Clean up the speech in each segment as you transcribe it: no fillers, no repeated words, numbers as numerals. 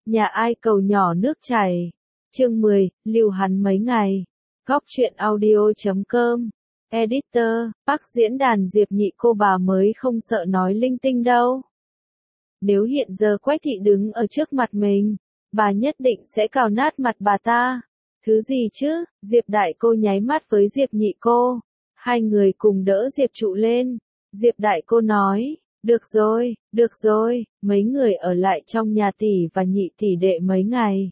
Nhà ai cầu nhỏ nước chảy. Chương 10, lưu hắn mấy ngày. Góc truyện audio.com. Editor, Bắc diễn đàn Diệp Nhị cô bà mới không sợ nói linh tinh đâu. Nếu hiện giờ Quách thị đứng ở trước mặt mình, bà nhất định sẽ cào nát mặt bà ta. Thứ gì chứ? Diệp đại cô nháy mắt với Diệp Nhị cô. Hai người cùng đỡ Diệp trụ lên. Diệp đại cô nói, được rồi, mấy người ở lại trong nhà tỷ và nhị tỷ đệ mấy ngày.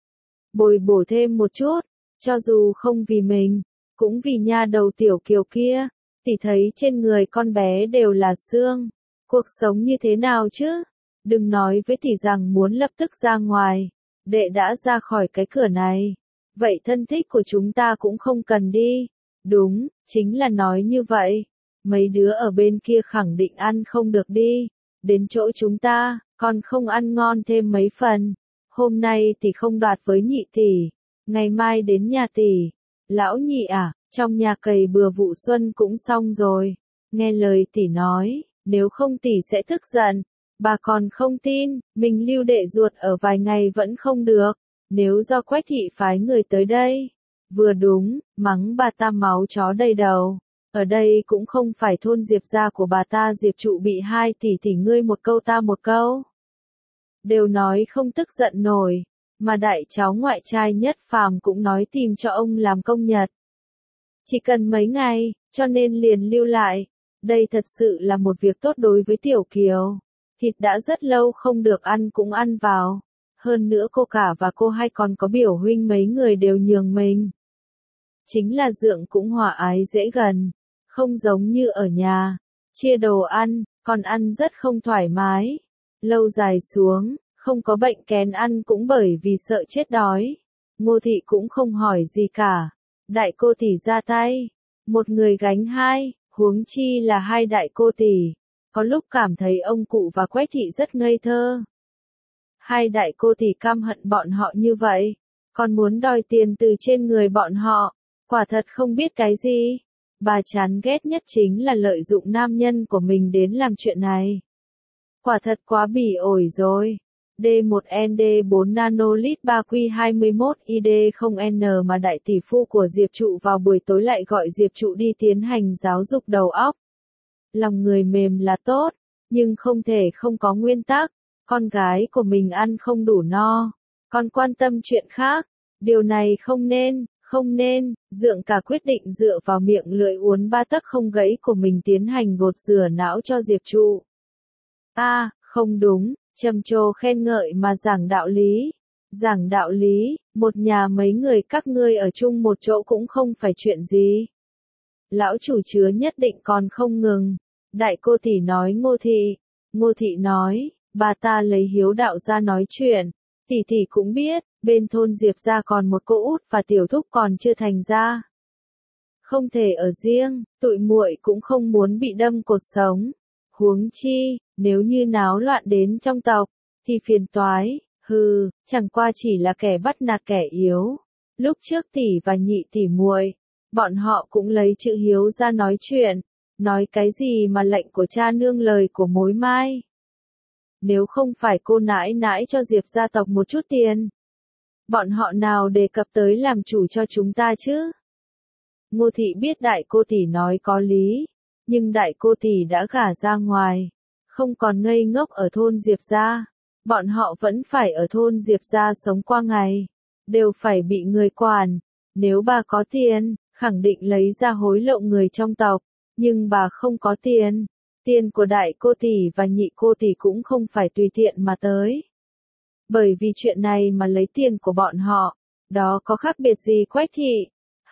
Bồi bổ thêm một chút, cho dù không vì mình, cũng vì nha đầu Tiểu Kiều kia, tỷ thấy trên người con bé đều là xương. Cuộc sống như thế nào chứ? Đừng nói với tỷ rằng muốn lập tức ra ngoài, đệ đã ra khỏi cái cửa này. Vậy thân thích của chúng ta cũng không cần đi. Đúng, chính là nói như vậy. Mấy đứa ở bên kia khẳng định ăn không được đi. Đến chỗ chúng ta, còn không ăn ngon thêm mấy phần. Hôm nay tỷ không đoạt với nhị tỷ. Ngày mai đến nhà tỷ. Lão nhị à, trong nhà cày bừa vụ xuân cũng xong rồi. Nghe lời tỷ nói, nếu không tỷ sẽ tức giận. Bà còn không tin, mình lưu đệ ruột ở vài ngày vẫn không được. Nếu do Quách thị phái người tới đây. Vừa đúng, mắng bà ta máu chó đầy đầu. Ở đây cũng không phải thôn Diệp gia của bà ta Diệp trụ bị hai tỷ ngươi một câu ta một câu. Đều nói không tức giận nổi, mà đại cháu ngoại trai Nhất Phàm cũng nói tìm cho ông làm công nhật. Chỉ cần mấy ngày, cho nên liền lưu lại. Đây thật sự là một việc tốt đối với Tiểu Kiều. Thịt đã rất lâu không được ăn cũng ăn vào. Hơn nữa cô cả và cô hai còn có biểu huynh mấy người đều nhường mình. Chính là dượng cũng hòa ái dễ gần. Không giống như ở nhà, chia đồ ăn, còn ăn rất không thoải mái. Lâu dài xuống, không có bệnh kén ăn cũng bởi vì sợ chết đói. Ngô thị cũng không hỏi gì cả. Đại cô tỷ ra tay, một người gánh hai, huống chi là hai đại cô tỷ. Có lúc cảm thấy ông cụ và Quách thị rất ngây thơ. Hai đại cô tỷ căm hận bọn họ như vậy, còn muốn đòi tiền từ trên người bọn họ, quả thật không biết cái gì. Bà chán ghét nhất chính là lợi dụng nam nhân của mình đến làm chuyện này. Quả thật quá bỉ ổi rồi. D1ND4 nanolit 3Q21ID0N mà đại tỷ phu của Diệp trụ vào buổi tối lại gọi Diệp trụ đi tiến hành giáo dục đầu óc. Lòng người mềm là tốt, nhưng không thể không có nguyên tắc. Con gái của mình ăn không đủ no, còn quan tâm chuyện khác. Điều này không nên, dượng cả quyết định dựa vào miệng lưỡi uốn ba tấc không gãy của mình tiến hành gột rửa não cho Diệp trụ. Không đúng, trầm trồ khen ngợi mà giảng đạo lý. Giảng đạo lý, một nhà mấy người các ngươi ở chung một chỗ cũng không phải chuyện gì. Lão chủ chứa nhất định còn không ngừng. Đại cô tỷ nói Ngô thị nói, bà ta lấy hiếu đạo ra nói chuyện. Tỷ cũng biết, bên thôn Diệp gia còn một cô út và tiểu thúc còn chưa thành ra. Không thể ở riêng, tụi muội cũng không muốn bị đâm cột sống. Huống chi, nếu như náo loạn đến trong tộc, thì phiền toái, chẳng qua chỉ là kẻ bắt nạt kẻ yếu. Lúc trước tỷ và nhị tỷ muội, bọn họ cũng lấy chữ hiếu ra nói chuyện, nói cái gì mà lệnh của cha nương lời của mối mai. Nếu không phải cô nãi nãi cho Diệp gia tộc một chút tiền, bọn họ nào đề cập tới làm chủ cho chúng ta chứ? Ngô thị biết đại cô tỷ nói có lý, nhưng đại cô tỷ đã gả ra ngoài, không còn ngây ngốc ở thôn Diệp gia. Bọn họ vẫn phải ở thôn Diệp gia sống qua ngày, đều phải bị người quản. Nếu bà có tiền, khẳng định lấy ra hối lộ người trong tộc, nhưng bà không có tiền. Tiền của đại cô tỷ và nhị cô tỷ cũng không phải tùy tiện mà tới. Bởi vì chuyện này mà lấy tiền của bọn họ, đó có khác biệt gì Quách thị?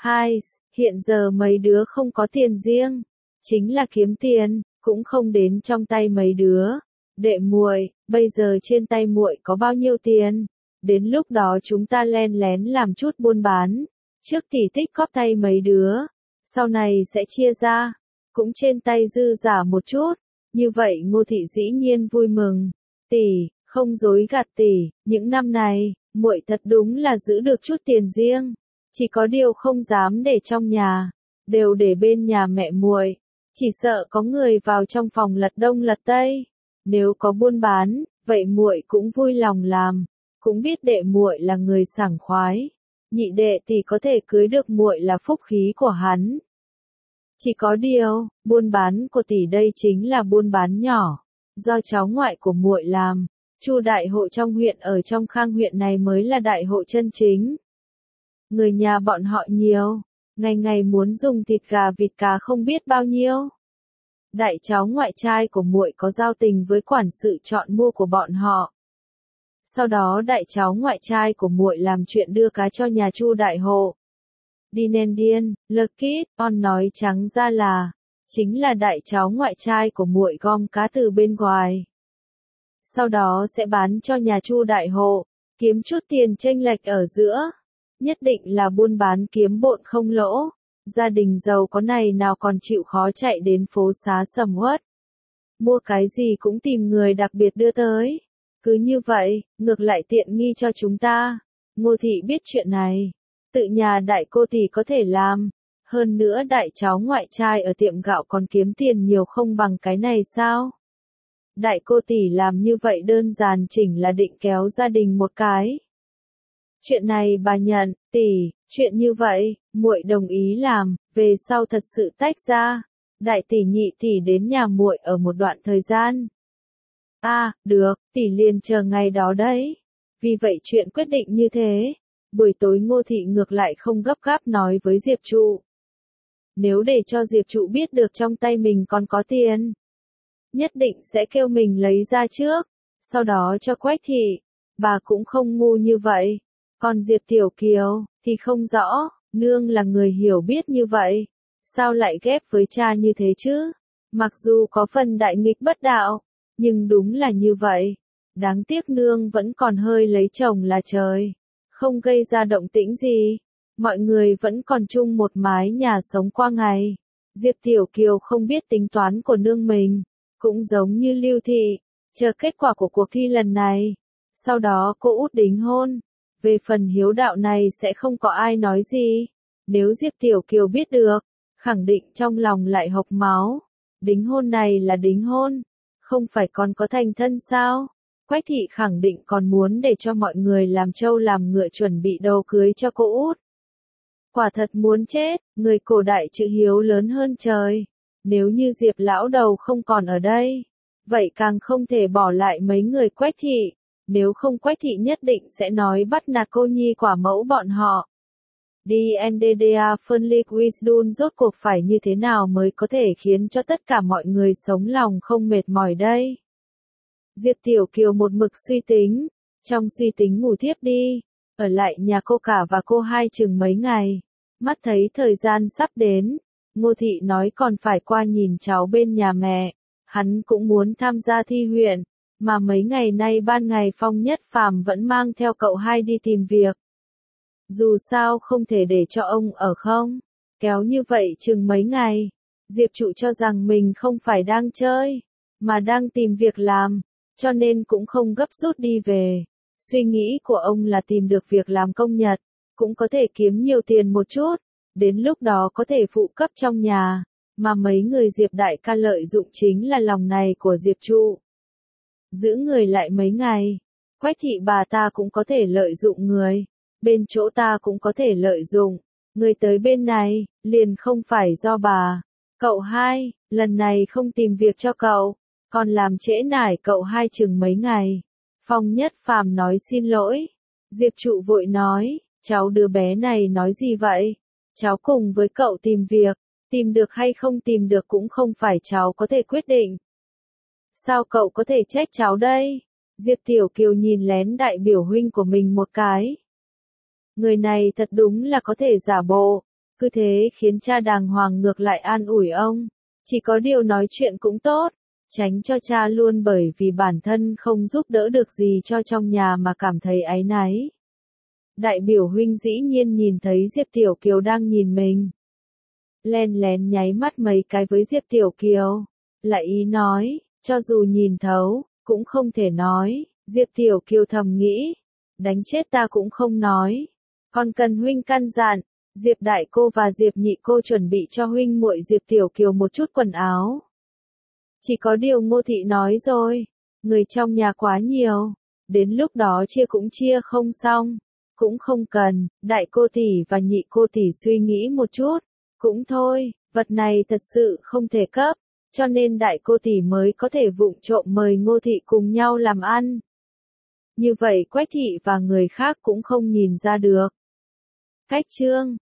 Hiện giờ mấy đứa không có tiền riêng, chính là kiếm tiền, cũng không đến trong tay mấy đứa. Đệ muội, bây giờ trên tay muội có bao nhiêu tiền? Đến lúc đó chúng ta len lén làm chút buôn bán. Trước tỷ tích góp tay mấy đứa, sau này sẽ chia ra, cũng trên tay dư giả một chút. Như vậy Ngô thị dĩ nhiên vui mừng. Tỷ, không dối gạt tỷ, những năm này, muội thật đúng là giữ được chút tiền riêng. Chỉ có điều không dám để trong nhà, đều để bên nhà mẹ muội. Chỉ sợ có người vào trong phòng lật đông lật tây. Nếu có buôn bán, vậy muội cũng vui lòng làm. cũng biết đệ muội là người sảng khoái, nhị đệ tỷ có thể cưới được muội là phúc khí của hắn. Chỉ có điều, buôn bán của tỷ đây chính là buôn bán nhỏ, do cháu ngoại của muội làm. Chu đại hộ trong huyện ở trong Khang huyện này mới là đại hộ chân chính. Người nhà bọn họ nhiều, ngày ngày muốn dùng thịt gà vịt cá không biết bao nhiêu. Đại cháu ngoại trai của muội có giao tình với quản sự chọn mua của bọn họ. Sau đó đại cháu ngoại trai của muội làm chuyện đưa cá cho nhà Chu đại hộ. Dinendian, Lekit, on nói trắng ra là, chính là đại cháu ngoại trai của muội gom cá từ bên ngoài. Sau đó sẽ bán cho nhà Chu đại hộ, kiếm chút tiền chênh lệch ở giữa. Nhất định là buôn bán kiếm bộn không lỗ. Gia đình giàu có này nào còn chịu khó chạy đến phố xá sầm uất. Mua cái gì cũng tìm người đặc biệt đưa tới. Cứ như vậy, ngược lại tiện nghi cho chúng ta. Ngô thị biết chuyện này. Tự nhà đại cô tỷ có thể làm. Hơn nữa đại cháu ngoại trai ở tiệm gạo còn kiếm tiền nhiều không bằng cái này sao? Đại cô tỷ làm như vậy đơn giản chỉnh là định kéo gia đình một cái. Chuyện này bà nhận, tỷ, chuyện như vậy, muội đồng ý làm, về sau thật sự tách ra. Đại tỷ nhị tỷ đến nhà muội ở một đoạn thời gian. Được, tỷ liền chờ ngày đó đấy. Vì vậy chuyện quyết định như thế. Buổi tối Ngô thị ngược lại không gấp gáp nói với Diệp Trụ. Nếu để cho Diệp Trụ biết được trong tay mình còn có tiền, nhất định sẽ kêu mình lấy ra trước, sau đó cho Quách thị. Bà cũng không ngu như vậy. Còn Diệp Tiểu Kiều, thì không rõ, nương là người hiểu biết như vậy. Sao lại ghép với cha như thế chứ? Mặc dù có phần đại nghịch bất đạo, nhưng đúng là như vậy. Đáng tiếc nương vẫn còn hơi lấy chồng là trời. Không gây ra động tĩnh gì. Mọi người vẫn còn chung một mái nhà sống qua ngày. Diệp Tiểu Kiều không biết tính toán của nương mình. Cũng giống như Lưu Thị, chờ kết quả của cuộc thi lần này. Sau đó cô út đính hôn. Về phần hiếu đạo này sẽ không có ai nói gì. Nếu Diệp Tiểu Kiều biết được, khẳng định trong lòng lại hộc máu. Đính hôn này là đính hôn, không phải còn có thành thân sao? Quách thị khẳng định còn muốn để cho mọi người làm trâu làm ngựa chuẩn bị đồ cưới cho cô út. Quả thật muốn chết, người cổ đại chữ hiếu lớn hơn trời. Nếu như Diệp lão đầu không còn ở đây, vậy càng không thể bỏ lại mấy người Quách thị. Nếu không Quách thị nhất định sẽ nói bắt nạt cô nhi quả mẫu bọn họ. DNDDA Phân Wisdom rốt cuộc phải như thế nào mới có thể khiến cho tất cả mọi người sống lòng không mệt mỏi đây? Diệp Tiểu Kiều một mực suy tính, trong suy tính ngủ thiếp đi, ở lại nhà cô cả và cô hai chừng mấy ngày. Mắt thấy thời gian sắp đến, Ngô Thị nói còn phải qua nhìn cháu bên nhà mẹ, hắn cũng muốn tham gia thi huyện, mà mấy ngày nay ban ngày Phong Nhất Phàm vẫn mang theo cậu hai đi tìm việc. Dù sao không thể để cho ông ở không, kéo như vậy chừng mấy ngày, Diệp Trụ cho rằng mình không phải đang chơi, mà đang tìm việc làm, cho nên cũng không gấp rút đi về. Suy nghĩ của ông là tìm được việc làm công nhật, cũng có thể kiếm nhiều tiền một chút, đến lúc đó có thể phụ cấp trong nhà, mà mấy người Diệp đại ca lợi dụng chính là lòng này của Diệp Trụ. Giữ người lại mấy ngày, Quách thị bà ta cũng có thể lợi dụng người, bên chỗ ta cũng có thể lợi dụng, người tới bên này, liền không phải do bà. Cậu hai, lần này không tìm việc cho cậu, còn làm trễ nải cậu hai chừng mấy ngày. Phong Nhất Phàm nói xin lỗi. Diệp Trụ vội nói, cháu đứa bé này nói gì vậy? Cháu cùng với cậu tìm việc, tìm được hay không tìm được cũng không phải cháu có thể quyết định. Sao cậu có thể trách cháu đây? Diệp Tiểu Kiều nhìn lén đại biểu huynh của mình một cái. Người này thật đúng là có thể giả bộ, cứ thế khiến cha đàng hoàng ngược lại an ủi ông. Chỉ có điều nói chuyện cũng tốt, tránh cho cha luôn bởi vì bản thân không giúp đỡ được gì cho trong nhà mà cảm thấy áy náy. Đại biểu huynh dĩ nhiên nhìn thấy Diệp Tiểu Kiều đang nhìn mình. Len lén nháy mắt mấy cái với Diệp Tiểu Kiều, lại ý nói, cho dù nhìn thấu, cũng không thể nói. Diệp Tiểu Kiều thầm nghĩ, đánh chết ta cũng không nói. Còn cần huynh căn dặn, Diệp đại cô và Diệp nhị cô chuẩn bị cho huynh muội Diệp Tiểu Kiều một chút quần áo. Chỉ có điều Ngô Thị nói rồi, người trong nhà quá nhiều, đến lúc đó chia cũng chia không xong. Cũng không cần, đại cô tỷ và nhị cô tỷ suy nghĩ một chút. Cũng thôi, vật này thật sự không thể cấp, cho nên đại cô tỷ mới có thể vụng trộm mời Ngô thị cùng nhau làm ăn. Như vậy Quách thị và người khác cũng không nhìn ra được. Cách chương